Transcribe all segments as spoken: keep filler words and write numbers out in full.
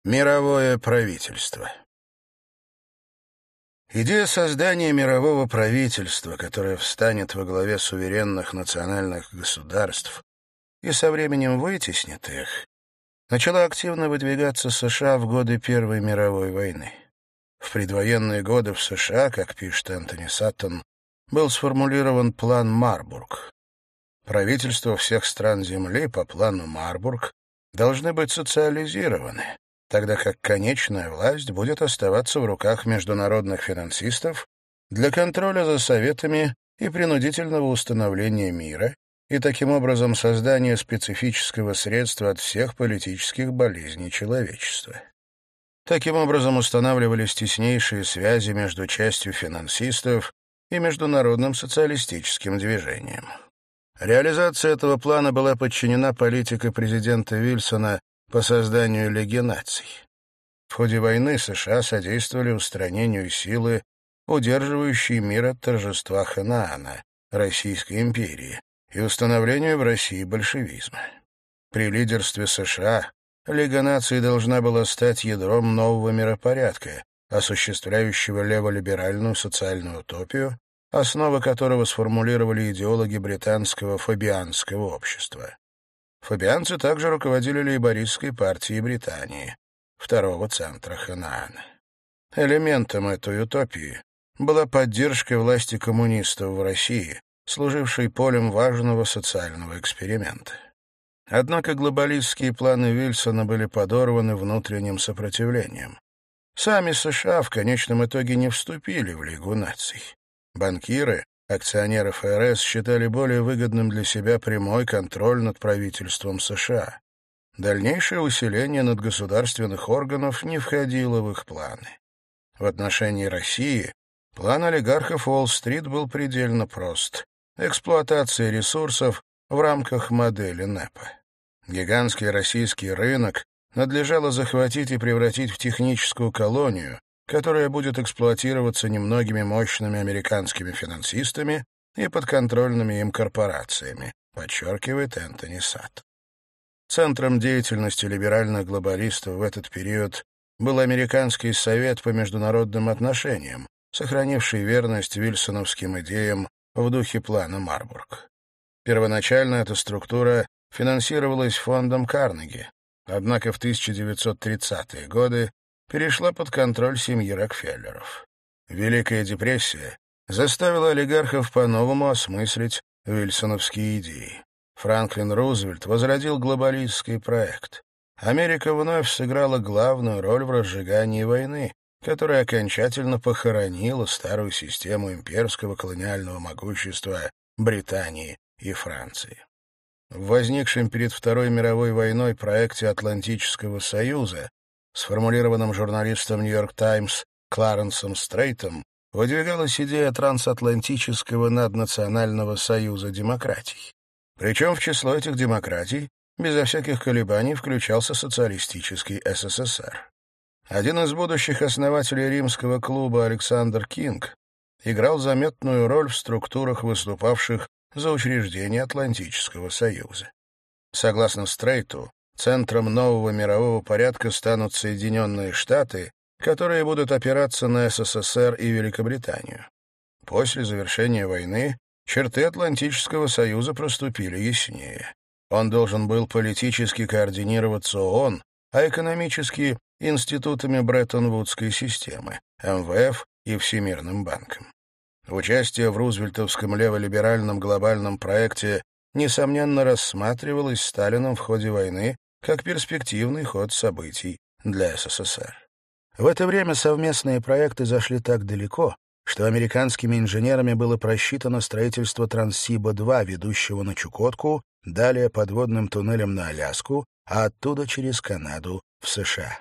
Мировое правительство. Идея создания мирового правительства, которое встанет во главе суверенных национальных государств и со временем вытеснит их, начала активно выдвигаться США в годы Первой мировой войны. В предвоенные годы в США, как пишет Энтони Саттон, был сформулирован план Марбург. Правительства всех стран Земли по плану Марбург должны быть социализированы, тогда как конечная власть будет оставаться в руках международных финансистов для контроля за советами и принудительного установления мира и таким образом создания специфического средства от всех политических болезней человечества. Таким образом устанавливались теснейшие связи между частью финансистов и международным социалистическим движением. Реализация этого плана была подчинена политике президента Вильсона по созданию Лиги наций. В ходе войны США содействовали устранению силы, удерживающей мир от торжества Ханаана, Российской империи, и установлению в России большевизма. При лидерстве США Лига наций должна была стать ядром нового миропорядка, осуществляющего леволиберальную социальную утопию, основы которого сформулировали идеологи британского фабианского общества. Фабианцы также руководили лейбористской партией Британии, второго центра Ханаана. Элементом этой утопии была поддержка власти коммунистов в России, служившей полем важного социального эксперимента. Однако глобалистские планы Вильсона были подорваны внутренним сопротивлением. Сами США в конечном итоге не вступили в Лигу наций. Банкиры, акционеры эф эр эс считали более выгодным для себя прямой контроль над правительством США. Дальнейшее усиление надгосударственных органов не входило в их планы. В отношении России план олигархов Уолл-стрит был предельно прост — эксплуатация ресурсов в рамках модели НЭПа. Гигантский российский рынок надлежало захватить и превратить в техническую колонию, которая будет эксплуатироваться немногими мощными американскими финансистами и подконтрольными им корпорациями, подчеркивает Энтони Саттон. Центром деятельности либеральных глобалистов в этот период был Американский совет по международным отношениям, сохранивший верность вильсоновским идеям в духе плана Марбург. Первоначально эта структура финансировалась фондом Карнеги, однако в тысяча девятьсот тридцатые годы перешла под контроль семьи Рокфеллеров. Великая депрессия заставила олигархов по-новому осмыслить вильсоновские идеи. Франклин Рузвельт возродил глобалистский проект. Америка вновь сыграла главную роль в разжигании войны, которая окончательно похоронила старую систему имперского колониального могущества Британии и Франции. В возникшем перед Второй мировой войной проекте Атлантического союза, сформулированном журналистом «Нью-Йорк Таймс» Кларенсом Стрейтом, выдвигалась идея трансатлантического наднационального союза демократий. Причем в число этих демократий безо всяких колебаний включался социалистический эс эс эс эр. Один из будущих основателей римского клуба Александр Кинг играл заметную роль в структурах, выступавших за учреждение Атлантического союза. Согласно Стрейту, центром нового мирового порядка станут Соединенные Штаты, которые будут опираться на эс эс эс эр и Великобританию. После завершения войны черты Атлантического союза проступили яснее. Он должен был политически координироваться ООН, а экономически — институтами Бреттон-Вудской системы, эм вэ эф и Всемирным банком. Участие в рузвельтовском леволиберальном глобальном проекте несомненно рассматривалось Сталином в ходе войны как перспективный ход событий для эс эс эс эр. В это время совместные проекты зашли так далеко, что американскими инженерами было просчитано строительство Транссиба-два, ведущего на Чукотку, далее подводным туннелем на Аляску, а оттуда через Канаду в США.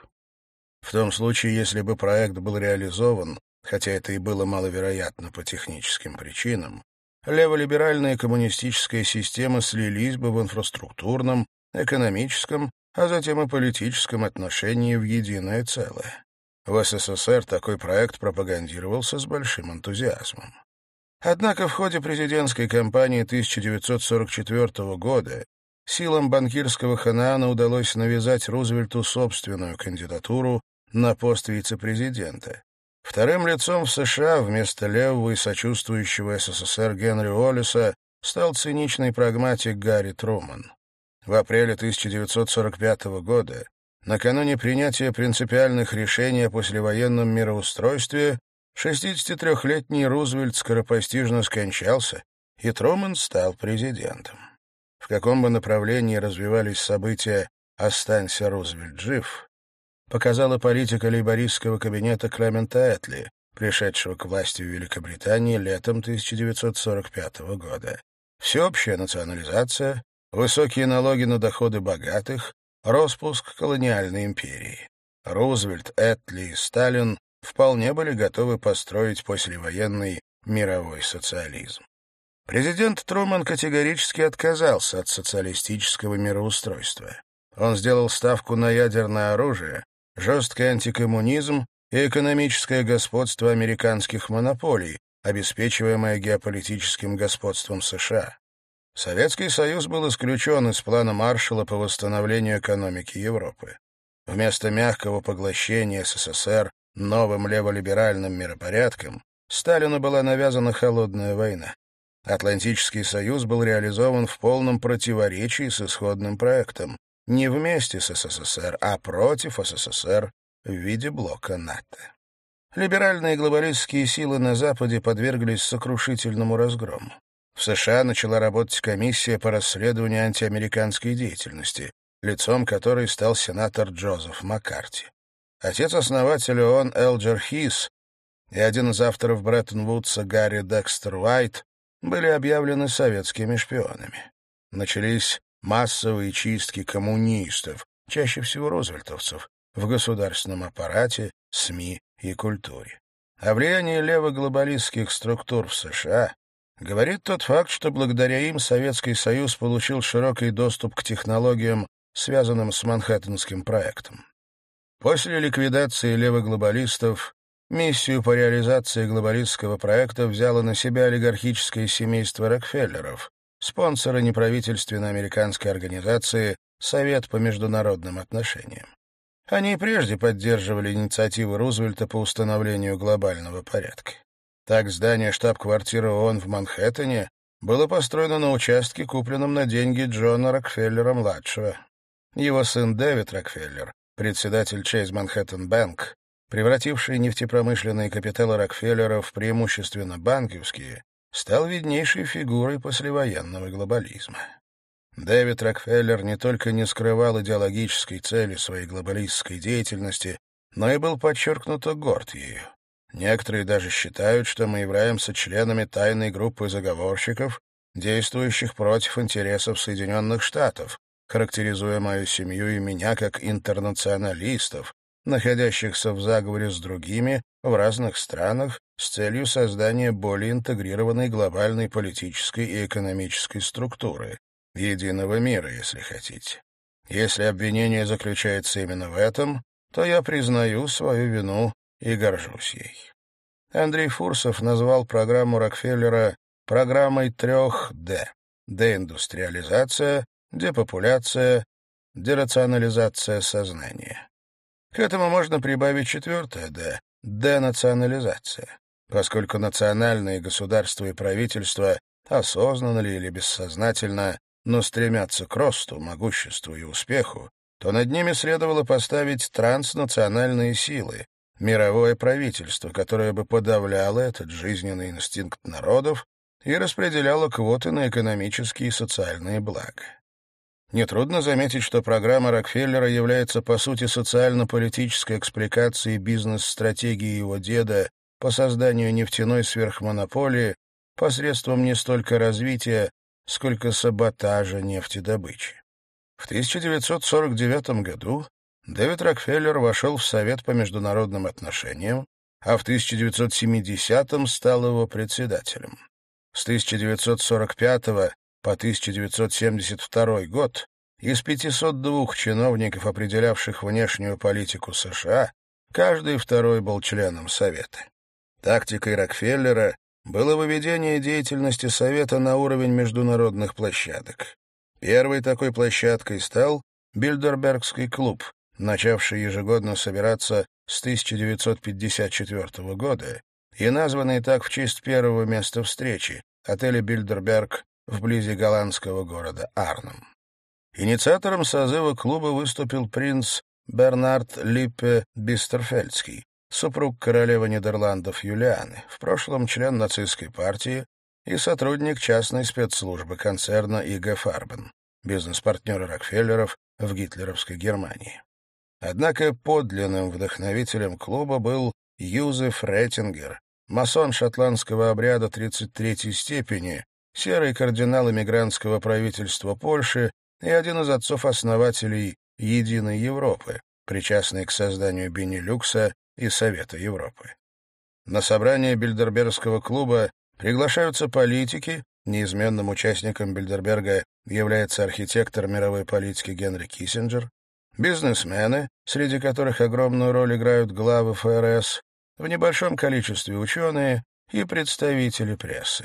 В том случае, если бы проект был реализован, хотя это и было маловероятно по техническим причинам, леволиберальная коммунистическая система слились бы в инфраструктурном, экономическом, а затем и политическом отношении в единое целое. В эс эс эс эр такой проект пропагандировался с большим энтузиазмом. Однако в ходе президентской кампании тысяча девятьсот сорок четвёртого года силам банкирского ханаана удалось навязать Рузвельту собственную кандидатуру на пост вице-президента. Вторым лицом в США вместо левого и сочувствующего СССР Генри Уоллеса стал циничный прагматик Гарри Труман. В апреле тысяча девятьсот сорок пятого года, накануне принятия принципиальных решений о послевоенном мироустройстве, шестидесятитрёхлетний Рузвельт скоропостижно скончался, и Труман стал президентом. В каком бы направлении развивались события «Останься, Рузвельт жив», показала политика лейбористского кабинета Клемента Этли, пришедшего к власти в Великобритании летом тысяча девятьсот сорок пятого года. Всеобщая национализация, высокие налоги на доходы богатых, распуск колониальной империи. Рузвельт, Этли и Сталин вполне были готовы построить послевоенный мировой социализм. Президент Труман категорически отказался от социалистического мироустройства. Он сделал ставку на ядерное оружие, жесткий антикоммунизм и экономическое господство американских монополий, обеспечиваемое геополитическим господством США. Советский Союз был исключен из плана Маршалла по восстановлению экономики Европы. Вместо мягкого поглощения СССР новым леволиберальным миропорядком Сталину была навязана холодная война. Атлантический союз был реализован в полном противоречии с исходным проектом, не вместе с СССР, а против СССР в виде блока НАТО. Либеральные глобалистские силы на Западе подверглись сокрушительному разгрому. В США начала работать комиссия по расследованию антиамериканской деятельности, лицом которой стал сенатор Джозеф Маккарти. Отец-основатель ООН Элджер Хис и один из авторов Бреттон-Вудса Гарри Декстер Уайт были объявлены советскими шпионами. Начались массовые чистки коммунистов, чаще всего рузвельтовцев, в государственном аппарате, СМИ и культуре. О влиянии левоглобалистских структур в США говорит тот факт, что благодаря им Советский Союз получил широкий доступ к технологиям, связанным с Манхэттенским проектом. После ликвидации левоглобалистов миссию по реализации глобалистского проекта взяло на себя олигархическое семейство Рокфеллеров, спонсоры неправительственной американской организации «Совет по международным отношениям». Они и прежде поддерживали инициативы Рузвельта по установлению глобального порядка. Так, здание штаб-квартиры ООН в Манхэттене было построено на участке, купленном на деньги Джона Рокфеллера-младшего. Его сын Дэвид Рокфеллер, председатель Chase Manhattan Bank, превративший нефтепромышленные капиталы Рокфеллеров преимущественно банковские, стал виднейшей фигурой послевоенного глобализма. Дэвид Рокфеллер не только не скрывал идеологической цели своей глобалистской деятельности, но и был подчеркнуто горд ею. Некоторые даже считают, что мы являемся членами тайной группы заговорщиков, действующих против интересов Соединенных Штатов, характеризуя мою семью и меня как интернационалистов, находящихся в заговоре с другими в разных странах с целью создания более интегрированной глобальной политической и экономической структуры, единого мира, если хотите. Если обвинение заключается именно в этом, то я признаю свою вину и горжусь ей. Андрей Фурсов назвал программу Рокфеллера программой трех «Д» — деиндустриализация, депопуляция, дерационализация сознания. К этому можно прибавить четвертое «Д» — денационализация, поскольку национальные государства и правительства, осознанно ли или бессознательно, но стремятся к росту, могуществу и успеху, то над ними следовало поставить транснациональные силы, мировое правительство, которое бы подавляло этот жизненный инстинкт народов и распределяло квоты на экономические и социальные блага. Нетрудно заметить, что программа Рокфеллера является, по сути, социально-политической экспликацией бизнес-стратегии его деда по созданию нефтяной сверхмонополии посредством не столько развития, сколько саботажа нефтедобычи. В тысяча девятьсот сорок девятом году Дэвид Рокфеллер вошел в Совет по международным отношениям, а в тысяча девятьсот семидесятом стал его председателем. С тысяча девятьсот сорок пятого по тысяча девятьсот семьдесят второй год из пятисот двух чиновников, определявших внешнюю политику США, каждый второй был членом Совета. Тактикой Рокфеллера было выведение деятельности Совета на уровень международных площадок. Первой такой площадкой стал Бильдербергский клуб, начавший ежегодно собираться с тысяча девятьсот пятьдесят четвёртого года и названный так в честь первого места встречи — отеля Бильдерберг вблизи голландского города Арнем. Инициатором созыва клуба выступил принц Бернард Липпе Бистерфельдский, супруг королевы Нидерландов Юлианы, в прошлом член нацистской партии и сотрудник частной спецслужбы концерна И Г Фарбен, бизнес-партнера Рокфеллеров в гитлеровской Германии. Однако подлинным вдохновителем клуба был Юзеф Реттингер, масон шотландского обряда тридцать третьей степени, серый кардинал эмигрантского правительства Польши и один из отцов-основателей «Единой Европы», причастный к созданию Бенилюкса и Совета Европы. На собрание Бильдербергского клуба приглашаются политики, неизменным участником Бильдерберга является архитектор мировой политики Генри Киссинджер, бизнесмены, среди которых огромную роль играют главы Ф Р С, в небольшом количестве ученые и представители прессы.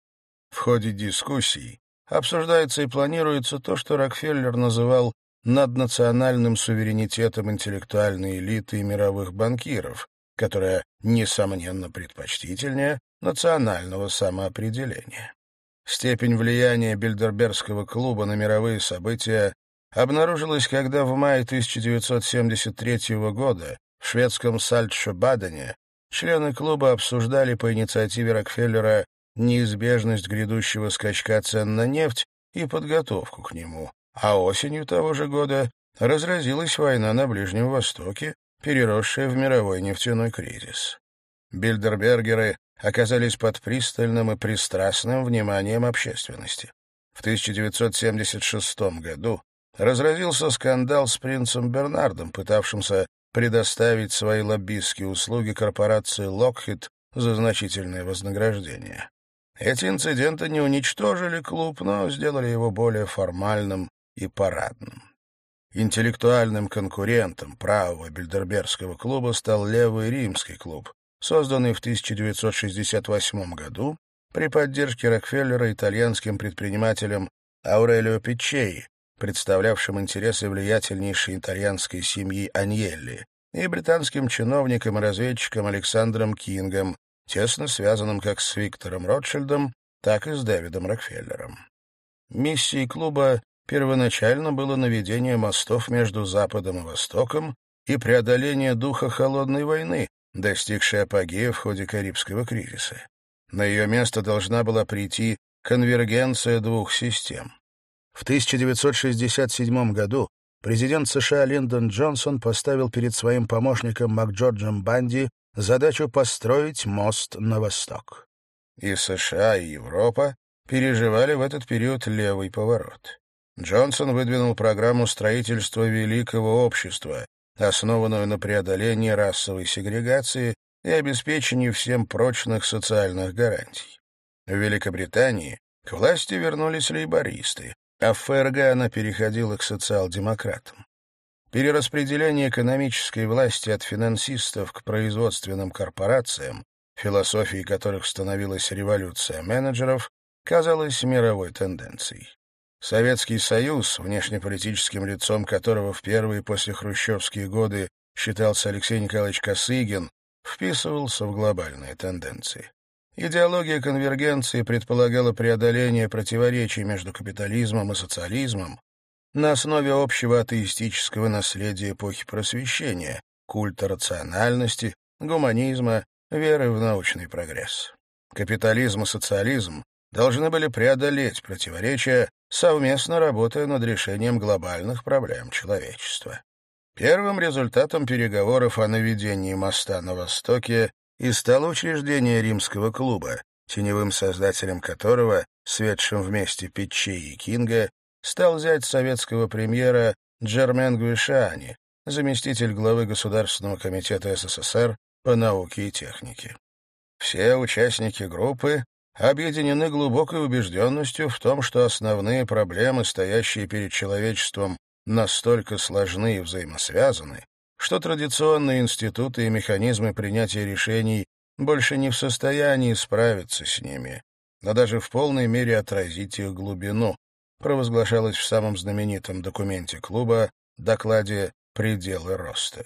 В ходе дискуссий обсуждается и планируется то, что Рокфеллер называл наднациональным суверенитетом интеллектуальной элиты и мировых банкиров, которая, несомненно, предпочтительнее национального самоопределения. Степень влияния Бильдербергского клуба на мировые события обнаружилась, когда в мае тысяча девятьсот семьдесят третьего года в шведском Сальтшо-Бадене члены клуба обсуждали по инициативе Рокфеллера неизбежность грядущего скачка цен на нефть и подготовку к нему, а осенью того же года разразилась война на Ближнем Востоке, переросшая в мировой нефтяной кризис. Бильдербергеры оказались под пристальным и пристрастным вниманием общественности. В тысяча девятьсот семьдесят шестом году разразился скандал с принцем Бернардом, пытавшимся предоставить свои лоббистские услуги корпорации Lockheed за значительное вознаграждение. Эти инциденты не уничтожили клуб, но сделали его более формальным и парадным. Интеллектуальным конкурентом правого Бильдербергского клуба стал Левый Римский клуб, созданный в тысяча девятьсот шестьдесят восьмом году при поддержке Рокфеллера итальянским предпринимателем Аурелио Пиччеи, представлявшим интересы влиятельнейшей итальянской семьи Аньелли, и британским чиновником и разведчиком Александром Кингом, тесно связанным как с Виктором Ротшильдом, так и с Дэвидом Рокфеллером. Миссией клуба первоначально было наведение мостов между Западом и Востоком и преодоление духа холодной войны, достигшей апогея в ходе Карибского кризиса. На ее место должна была прийти конвергенция двух систем. В тысяча девятьсот шестьдесят седьмом году президент США Линдон Джонсон поставил перед своим помощником МакДжорджем Банди задачу построить мост на восток. И США, и Европа переживали в этот период левый поворот. Джонсон выдвинул программу строительства великого общества, основанную на преодолении расовой сегрегации и обеспечении всем прочных социальных гарантий. В Великобритании к власти вернулись лейбористы, а в Ф Р Г она переходила к социал-демократам. Перераспределение экономической власти от финансистов к производственным корпорациям, философией которых становилась революция менеджеров, казалось мировой тенденцией. Советский Союз, внешнеполитическим лицом которого в первые послехрущевские годы считался Алексей Николаевич Косыгин, вписывался в глобальные тенденции. Идеология конвергенции предполагала преодоление противоречий между капитализмом и социализмом на основе общего атеистического наследия эпохи Просвещения, культа рациональности, гуманизма, веры в научный прогресс. Капитализм и социализм должны были преодолеть противоречия, совместно работая над решением глобальных проблем человечества. Первым результатом переговоров о наведении моста на Востоке и стало учреждение Римского клуба, теневым создателем которого, светшим вместе Пиччеи и Кинга, стал зять советского премьера Джермен Гуишани, заместитель главы Государственного комитета С С С Р по науке и технике. Все участники группы объединены глубокой убежденностью в том, что основные проблемы, стоящие перед человечеством, настолько сложны и взаимосвязаны, что традиционные институты и механизмы принятия решений больше не в состоянии справиться с ними, но даже в полной мере отразить их глубину. провозглашалось в самом знаменитом документе клуба докладе «Пределы роста».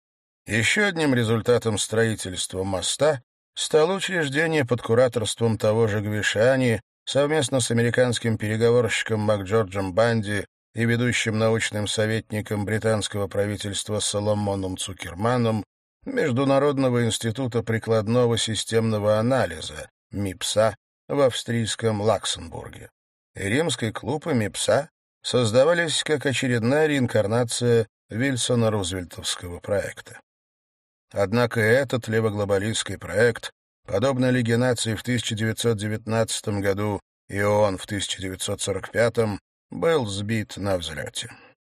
Еще одним результатом строительства моста стало учреждение под кураторством того же Гвишани совместно с американским переговорщиком МакДжорджем Банди и ведущим научным советником британского правительства Соломоном Цукерманом Международного института прикладного системного анализа МИПСа в австрийском Лаксембурге. И римский клуб и МИПСа создавались как очередная реинкарнация Вильсона-Рузвельтовского проекта. Однако этот левоглобалистский проект, подобно Лиге наций в тысяча девятьсот девятнадцатом году и ООН в тысяча девятьсот сорок пятом, был сбит на взлете.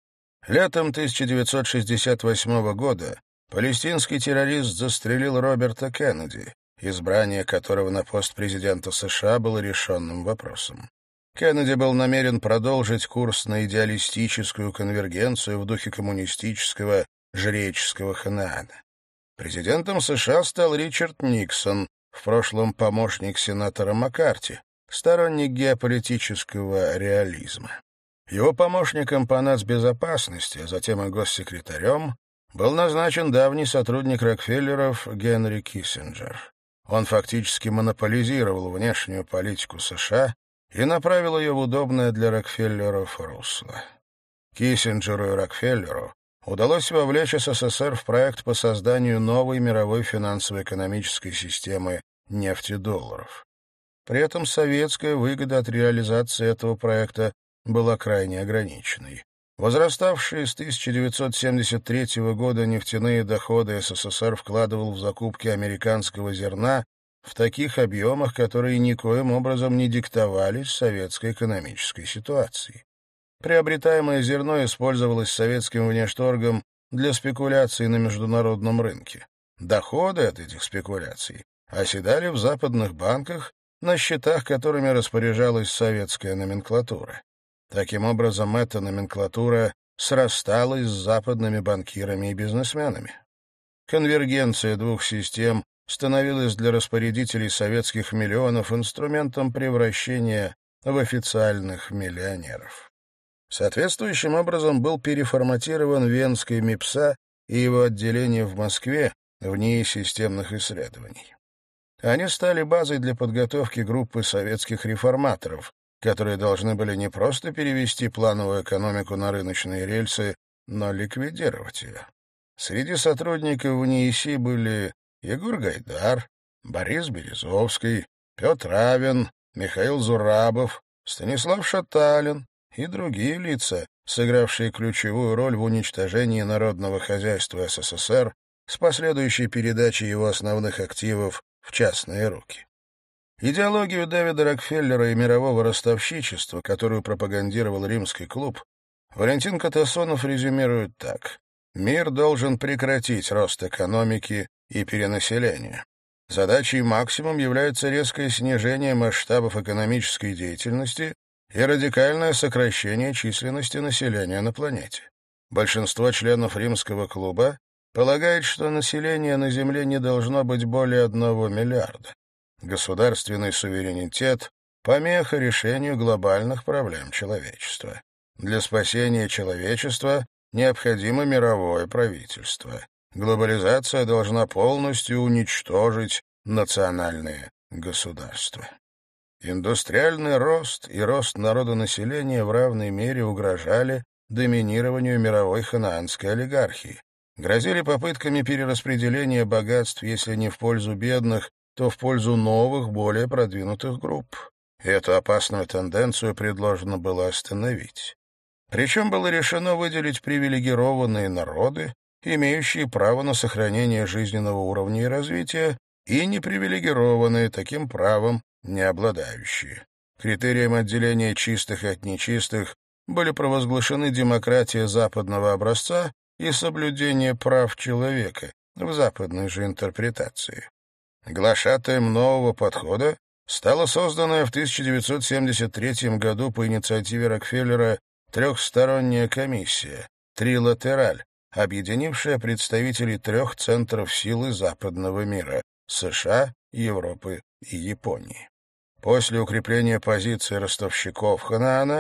Летом тысяча девятьсот шестьдесят восьмого года палестинский террорист застрелил Роберта Кеннеди, избрание которого на пост президента США было решенным вопросом. Кеннеди был намерен продолжить курс на идеалистическую конвергенцию в духе коммунистического жреческого Ханаана. Президентом США стал Ричард Никсон, в прошлом помощник сенатора Маккарти, сторонник геополитического реализма. Его помощником по нацбезопасности, а затем и госсекретарем, был назначен давний сотрудник Рокфеллеров Генри Киссинджер. Он фактически монополизировал внешнюю политику США и направил ее в удобное для Рокфеллеров русло. Киссинджеру и Рокфеллеру удалось вовлечь СССР в проект по созданию новой мировой финансово-экономической системы нефтедолларов. При этом советская выгода от реализации этого проекта была крайне ограниченной. Возраставшие с тысяча девятьсот семьдесят третьего года нефтяные доходы СССР вкладывал в закупки американского зерна в таких объемах, которые никоим образом не диктовались советской экономической ситуацией. Приобретаемое зерно использовалось советским внешторгом для спекуляций на международном рынке. Доходы от этих спекуляций оседали в западных банках на счетах, которыми распоряжалась советская номенклатура. Таким образом, эта номенклатура срасталась с западными банкирами и бизнесменами. Конвергенция двух систем становилась для распорядителей советских миллионов инструментом превращения в официальных миллионеров. Соответствующим образом был переформатирован Венский МИПСа и его отделение в Москве в НИИ системных исследований. Они стали базой для подготовки группы советских реформаторов, которые должны были не просто перевести плановую экономику на рыночные рельсы, но ликвидировать ее. Среди сотрудников НИИСИ были Егор Гайдар, Борис Березовский, Петр Авен, Михаил Зурабов, Станислав Шаталин и другие лица, сыгравшие ключевую роль в уничтожении народного хозяйства СССР с последующей передачей его основных активов в частные руки. Идеологию Дэвида Рокфеллера и мирового ростовщичества, которую пропагандировал Римский клуб, Валентин Катасонов резюмирует так. Мир должен прекратить рост экономики и перенаселения. Задачей максимум является резкое снижение масштабов экономической деятельности и радикальное сокращение численности населения на планете. Большинство членов Римского клуба полагает, что население на Земле не должно быть более одного миллиарда. Государственный суверенитет — помеха решению глобальных проблем человечества. Для спасения человечества необходимо мировое правительство. Глобализация должна полностью уничтожить национальные государства. Индустриальный рост и рост народонаселения в равной мере угрожали доминированию мировой ханаанской олигархии, грозили попытками перераспределения богатств, если не в пользу бедных, то в пользу новых, более продвинутых групп. Эту опасную тенденцию предложено было остановить. Причем было решено выделить привилегированные народы, имеющие право на сохранение жизненного уровня и развития, и непривилегированные, таким правом не обладающие. Критерием отделения чистых от нечистых были провозглашены демократия западного образца и соблюдение прав человека в западной же интерпретации. Глашатаем нового подхода стала созданная в тысяча девятьсот семьдесят третьем году по инициативе Рокфеллера трехсторонняя комиссия «Трилатераль», объединившая представителей трех центров силы западного мира — США, Европы и Японии. После укрепления позиций ростовщиков Ханаана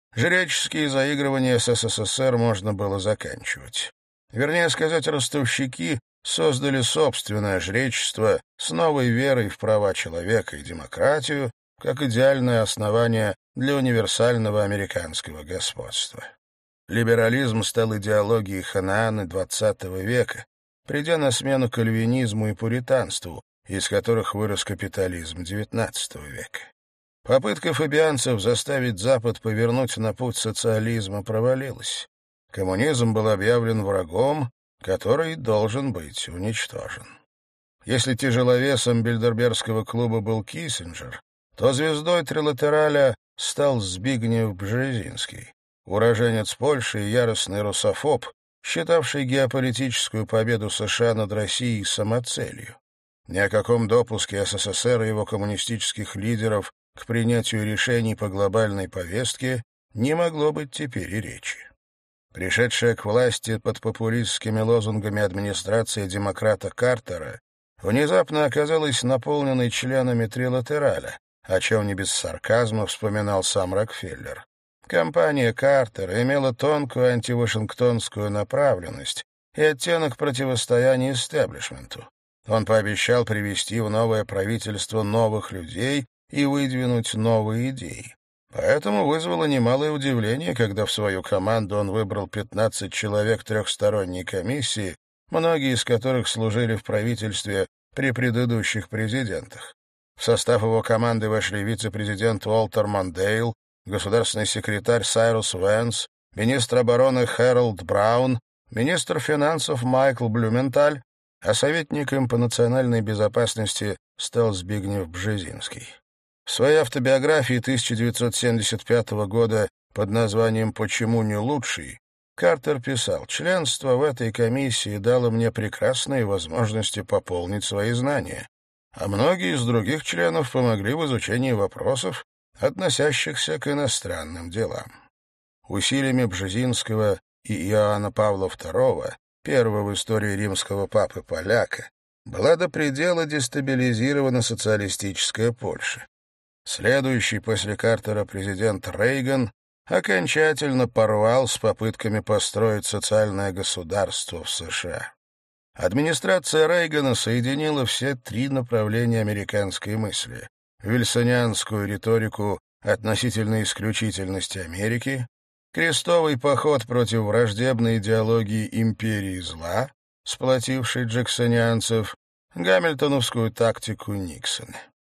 жреческие заигрывания с СССР можно было заканчивать. Вернее сказать, ростовщики создали собственное жречество с новой верой в права человека и демократию как идеальное основание для универсального американского господства. Либерализм стал идеологией Ханаана двадцатого века, придя на смену кальвинизму и пуританству, из которых вырос капитализм девятнадцатого века. Попытка фабианцев заставить Запад повернуть на путь социализма провалилась. Коммунизм был объявлен врагом, который должен быть уничтожен. Если тяжеловесом Бильдербергского клуба был Киссинджер, то звездой трилатераля стал Збигнев Бжезинский, уроженец Польши и яростный русофоб, считавший геополитическую победу США над Россией самоцелью. Ни о каком допуске СССР и его коммунистических лидеров к принятию решений по глобальной повестке не могло быть теперь и речи. Пришедшая к власти под популистскими лозунгами администрация демократа Картера внезапно оказалась наполненной членами трилатераля, о чем не без сарказма вспоминал сам Рокфеллер. Кампания Картера имела тонкую антивашингтонскую направленность и оттенок противостояния истеблишменту. Он пообещал привести в новое правительство новых людей и выдвинуть новые идеи. Поэтому вызвало немалое удивление, когда в свою команду он выбрал пятнадцать человек трехсторонней комиссии, многие из которых служили в правительстве при предыдущих президентах. В состав его команды вошли вице-президент Уолтер Мондейл, государственный секретарь Сайрус Вэнс, министр обороны Хэролд Браун, министр финансов Майкл Блюменталь, а советником по национальной безопасности стал Збигнев Бжезинский. В своей автобиографии тысяча девятьсот семьдесят пятого года под названием «Почему не лучший» Картер писал: «Членство в этой комиссии дало мне прекрасные возможности пополнить свои знания, а многие из других членов помогли в изучении вопросов, относящихся к иностранным делам». Усилиями Бжезинского и Иоанна Павла второго, первого в истории римского папы-поляка, была до предела дестабилизирована социалистическая Польша. Следующий после Картера президент Рейган окончательно порвал с попытками построить социальное государство в США. Администрация Рейгана соединила все три направления американской мысли: вильсонианскую риторику относительно исключительности Америки, крестовый поход против враждебной идеологии империи зла, сплотившей джексонианцев, гамильтоновскую тактику Никсона.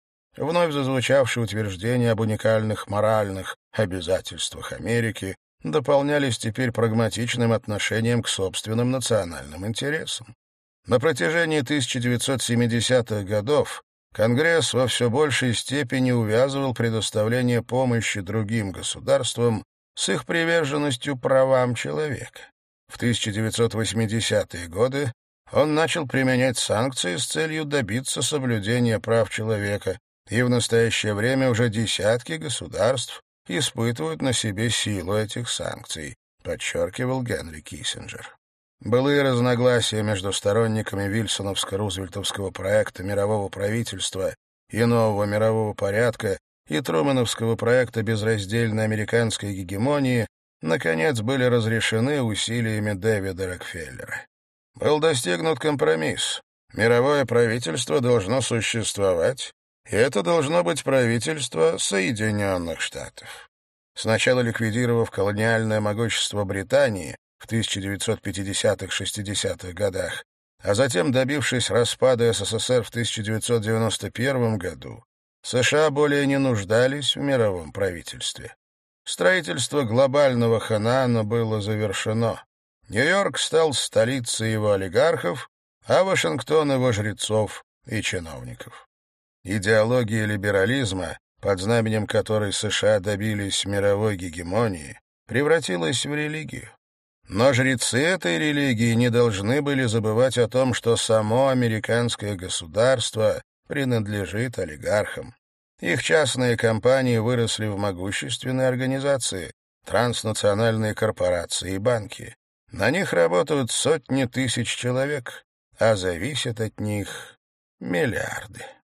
Вновь зазвучавшие утверждения об уникальных моральных обязательствах Америки дополнялись теперь прагматичным отношением к собственным национальным интересам. На протяжении тысяча девятьсот семидесятых годов Конгресс во все большей степени увязывал предоставление помощи другим государствам с их приверженностью правам человека. В тысяча девятьсот восьмидесятые годы он начал применять санкции с целью добиться соблюдения прав человека, и в настоящее время уже десятки государств испытывают на себе силу этих санкций, подчеркивал Генри Киссинджер. Былые разногласия между сторонниками вильсоновско-рузвельтовского проекта мирового правительства и нового мирового порядка и трумэновского проекта безраздельной американской гегемонии наконец были разрешены усилиями Дэвида Рокфеллера. Был достигнут компромисс. Мировое правительство должно существовать, и это должно быть правительство Соединенных Штатов. Сначала ликвидировав колониальное могущество Британии в тысяча девятьсот пятидесятых-шестидесятых годах, а затем добившись распада СССР в тысяча девятьсот девяносто первом году, США более не нуждались в мировом правительстве. Строительство глобального Ханаана было завершено. Нью-Йорк стал столицей его олигархов, а Вашингтон — его жрецов и чиновников. Идеология либерализма, под знаменем которой США добились мировой гегемонии, превратилась в религию. Но жрецы этой религии не должны были забывать о том, что само американское государство принадлежит олигархам. Их частные компании выросли в могущественные организации, транснациональные корпорации и банки. На них работают сотни тысяч человек, а зависят от них миллиарды.